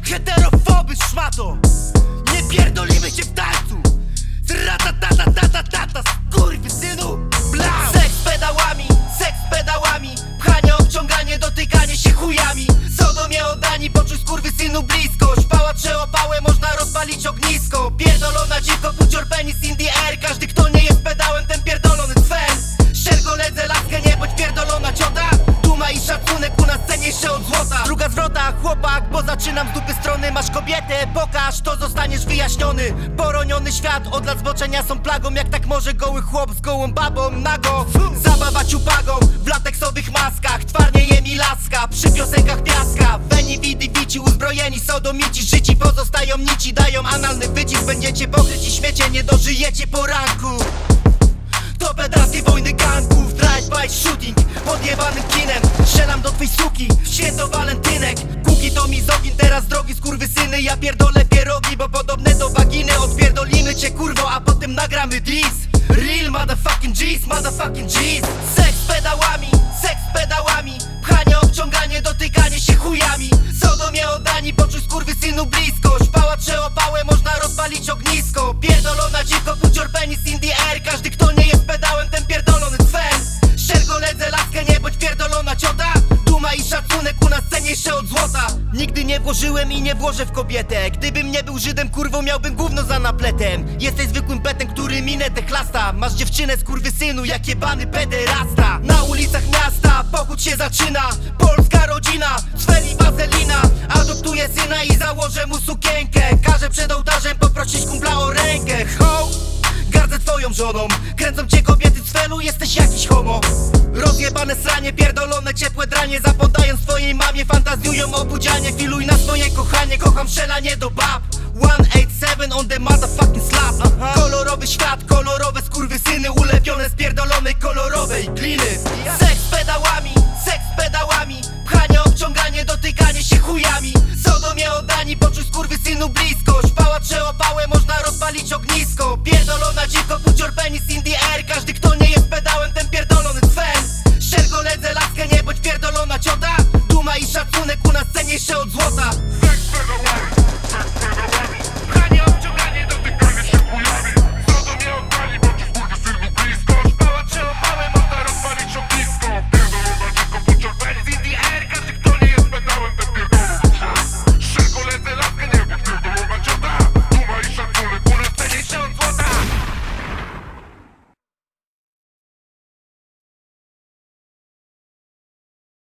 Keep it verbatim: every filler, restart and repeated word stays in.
Heterofoby szmato, nie pierdolimy cię w tańcu. Ratatatatata, skurwysynu, blam. Seks z pedałami, seks z pedałami, pchanie, obciąganie, dotykanie się chujami. Sodomie oddani, poczuj skurwysynu bliskość. Pałacze opałę, można rozpalić ognisko. Pierdolona dziwko, put your penis in the air. Każdy kto nie jest pedałem, ten pierdolony cwer. Szczer koledze laskę, nie bądź pierdolona ciota. Duma i szacunek u nas cenniejsze od złota. Druga zwrota, chłopak, bo zaczynam z dupy strony. Masz kobietę, pokaż, to zostaniesz wyjaśniony. Poroniony świat, od lat zboczenia są plagą. Jak tak może goły chłop z gołą babą nago zabawa ciupagą w lateksowych maskach. Twarnieje mi laska przy piosenkach piaska. Weni, widy, wici, uzbrojeni sodomici. Życi pozostają nici, dają analny wycisk. Będziecie pokryci śmiecie, nie dożyjecie poranku. To pedalskie wojny gangów, drive-by shooting, podjebanym kinem. Strzelam do twej suki, w święto walentynek. Kuki to mizogin, teraz drogi skurwysyny. Ja pierdolę pierogi, bo podobne do waginy. Odpierdolimy cię kurwo, a potem nagramy diss. Real motherfucking G's, motherfucking G's. Seks z pedałami, seks z pedałami, pchanie, obciąganie, dotykanie się chujami. Sodomie oddani, poczuj skurwysynu bliskość. Pałacze opałę, można rozpalić ognisko. Pierdolona dziwko, put your penis in the air. Każdy kto nie jest pedałem, ten pierdolony cwer. Szczer koledze laskę, nie bądź pierdolona ciota. Duma i szacunek u nas cenniejsze od złota. Nigdy nie włożyłem i nie włożę w kobietę. Gdybym nie był Żydem, kurwą, miałbym gówno za napletem. Jesteś zwykłym petem, który minę te chlasta. Masz dziewczynę skurwysynu, jak jebany pederasta. Na ulicach miasta pochód się zaczyna. Polska rodzina, Sweli wazelina. Adoptuję syna i założę mu sukienkę. Każę przed ołtarzem poprosić kumpla o rękę. Ho! Gardzę twoją żoną, kręcą cię kobiety cwelu, jesteś jakiś homo. Rozjebane sranie, pierdolone ciepłe dranie. Zapodając twojej mamie, fantazjują o budzianie. Filuj na swoje kochanie, kocham strzelanie do bab. sto osiemdziesiąt siedem on the motherfucking slap. Aha. Kolorowy świat, kolorowe skurwysyny, ulepione z pierdolonej kolorowej gliny. Seks z pedałami, seks z pedałami, pchanie, obciąganie, dotykanie się chujami. Sodomie